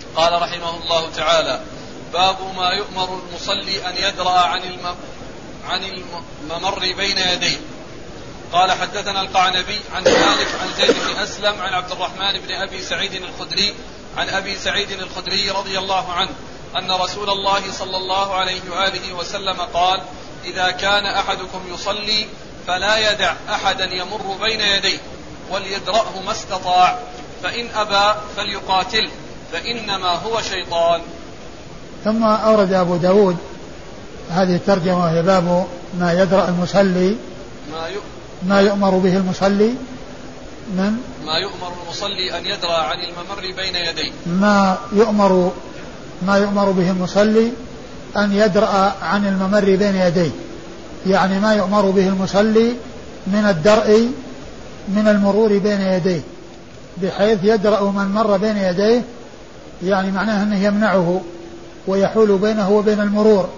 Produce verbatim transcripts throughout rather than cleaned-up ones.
قال رحمه الله تعالى: باب ما يؤمر المصلي أن يدرأ عن الم... عن الممر بين يديه. قال: حدثنا القعنبي عن مالك عن زيد بن أسلم عن عبد الرحمن بن أبي سعيد الخدري عن أبي سعيد الخدري رضي الله عنه أن رسول الله صلى الله عليه وآله وسلم قال: إذا كان أحدكم يصلي فلا يدع أحدا يمر بين يديه وليدرأه ما استطاع، فإن أبى فليقاتل فإنما هو شيطان. ثم أورد أبو داود هذه الترجمة وهي باب ما يدرأ المصلي ما يؤمر به المصلي من ما يؤمر المصلي أن يدرأ عن الممر بين يديه ما يؤمر ما يؤمر به المصلي أن يدرأ عن الممر بين يديه، يعني ما يؤمر به المصلي من الدرء من المرور بين يديه، بحيث يدرأ من مر بين يديه، يعني معناه أنه يمنعه ويحول بينه وبين المرور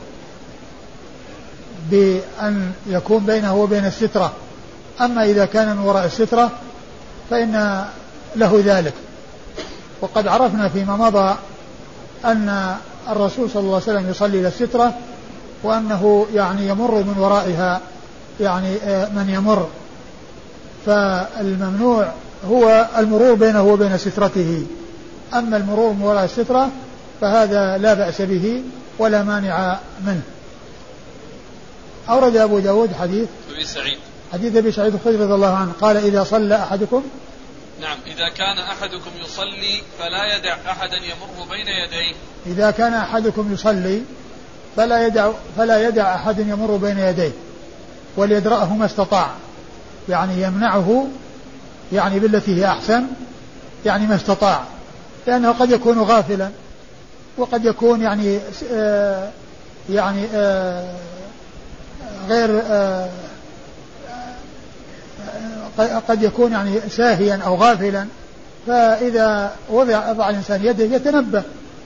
بأن يكون بينه وبين السترة. أما إذا كان من وراء السترة فإن له ذلك. وقد عرفنا فيما مضى أن الرسول صلى الله عليه وسلم يصلي إلى السترة، وأنه يعني يمر من ورائها يعني من يمر، فالممنوع هو المرور بينه وبين سترته. أما المرور من وراء السترة فهذا لا بأس به ولا مانع منه. أورد أبو داود حديث أبي سعيد حديث أبي سعيد الخدري رضي الله عنه قال: إذا صلى أحدكم نعم إذا كان أحدكم يصلي فلا يدع أحدا يمر بين يديه إذا كان أحدكم يصلي فلا يدع فلا يدع أحد يمر بين يديه وليدرأه ما استطاع، يعني يمنعه يعني بالتي هي أحسن، يعني ما استطاع، لأنه قد يكون غافلا وقد يكون يعني آه يعني آه غير آه قد يكون يعني ساهيا أو غافلا، فإذا وضع وضع الإنسان يده يتنبه،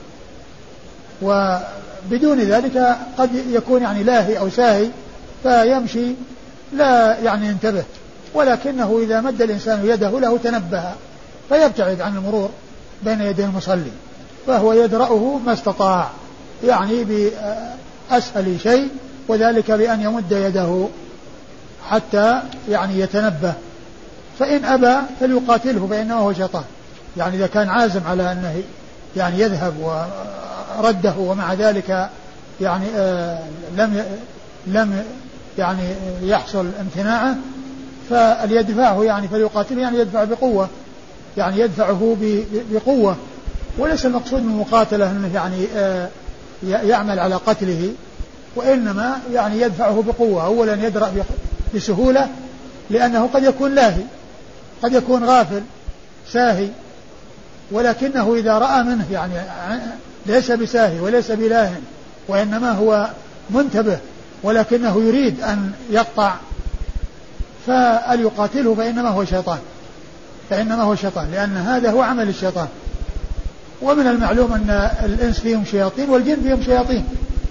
وبدون ذلك قد يكون يعني لاهي أو ساهي فيمشي لا يعني ينتبه، ولكنه إذا مد الإنسان يده له تنبه فيبتعد عن المرور بين يدي المصلي، فهو يدرأه ما استطاع، يعني بأسهل شيء، وذلك بأن يمد يده حتى يعني يتنبه. فإن أبى فليقاتله فإنه هو شيطان، يعني إذا كان عازم على أنه يعني يذهب ورده ومع ذلك يعني آه لم لم يعني يحصل امتناعه فليدفعه، يعني فليقاتله يعني يدفع بقوة، يعني يدفعه بقوة، وليس المقصود من المقاتلة أنه يعني آه يعمل على قتله، وإنما يعني يدفعه بقوة. أولا يدرأ بسهولة لأنه قد يكون لاهي، قد يكون غافل ساهي، ولكنه إذا رأى منه يعني ليس بساهي وليس بلاه، وإنما هو منتبه ولكنه يريد أن يقطع، فليقاتله فإنما هو شيطان فإنما هو شيطان لأن هذا هو عمل الشيطان. ومن المعلوم أن الإنس فيهم شياطين والجن فيهم شياطين،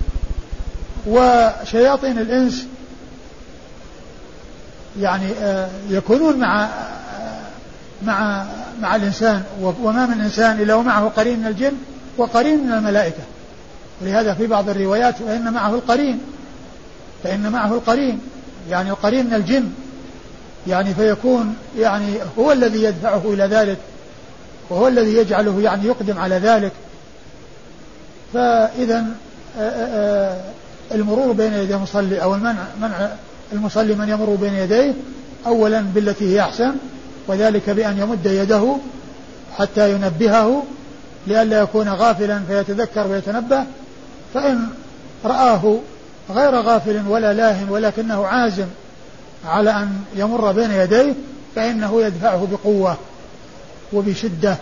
وشياطين الإنس يعني يكونون مع مع مع الإنسان، وما من إنسان إلا ومعه قرين من الجن وقرين من الملائكة، ولهذا في بعض الروايات فإن معه القرين فإن معه القرين يعني القرين من الجن، يعني فيكون يعني هو الذي يدفعه إلى ذلك، وهو الذي يجعله يعني يقدم على ذلك. فإذا المرور بين يدي المصلي أو المنع منع المصلي من يمر بين يديه أولا بالتي هي أحسن، وذلك بأن يمد يده حتى ينبهه لئلا يكون غافلا فيتذكر ويتنبه، فإن رآه غير غافل ولا لاه ولكنه عازم على أن يمر بين يديه فإنه يدفعه بقوة وبشدة.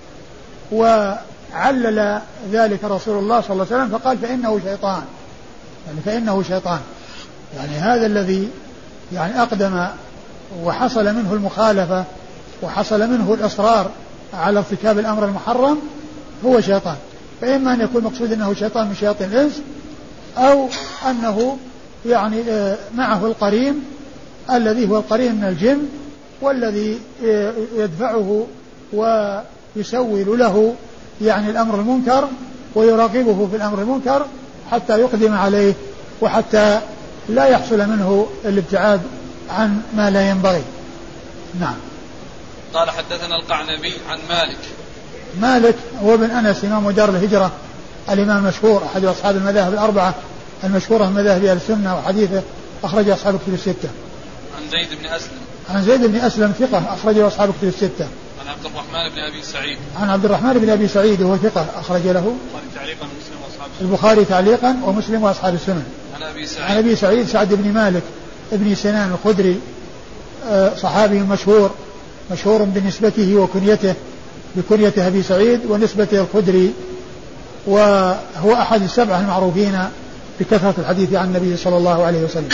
وعلل ذلك رسول الله صلى الله عليه وسلم فقال فإنه شيطان، يعني فإنه شيطان، يعني هذا الذي يعني أقدم وحصل منه المخالفة وحصل منه الإصرار على ارتكاب الأمر المحرم هو شيطان. فإما أن يكون مقصود أنه شيطان من شياطين الإنس، أو أنه يعني معه القرين الذي هو القرين من الجن، والذي يدفعه ويسول له يعني الأمر المنكر ويراقبه في الأمر المنكر حتى يقدم عليه وحتى لا يحصل منه الابتعاد عن ما لا ينبغي. نعم. قال حدثنا القعنبي عن مالك. مالك هو ابن أنس إمام دار الهجرة الإمام المشهور أحد أصحاب المذاهب الأربعة المشهورة من مذاهب أهل السنة وحديثه أخرج أصحاب كتب الستة. عن زيد بن أسلم. عن زيد بن أسلم ثقة أخرجه أصحاب كتب الستة. عن عبد الرحمن بن أبي سعيد. عن عبد الرحمن بن أبي سعيد وهو ثقة أخرج له البخاري تعليقا ومسلم وأصحاب السنن. عن أبي سعيد. عن أبي سعيد سعد بن مالك ابن سنان الخدري صحابي مشهور مشهور بنسبته وكنيته بكنية أبي سعيد ونسبته الخدري وهو أحد السبعة المعروفين بكثرة الحديث عن النبي صلى الله عليه وسلم.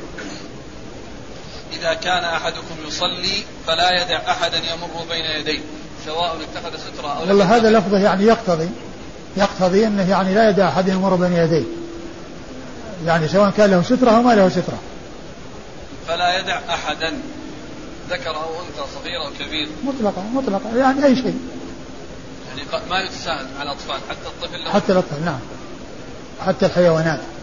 إذا كان أحدكم يصلي فلا يدع أحدا يمر بين يديه سواء اتخذ سترة أو لا. والله هذا لفظه يعني يقتضي يقتضي أنه يعني لا يدع أحد يمر بين يديه يعني سواء كان له سترة أو ما له سترة. فلا يدع أحدا ذكر أو أنثى صغير أو كبير مطلقا مطلقا يعني أي شيء يعني ما يتساهل على الأطفال حتى الطفل حتى الأطفال نعم حتى الحيوانات.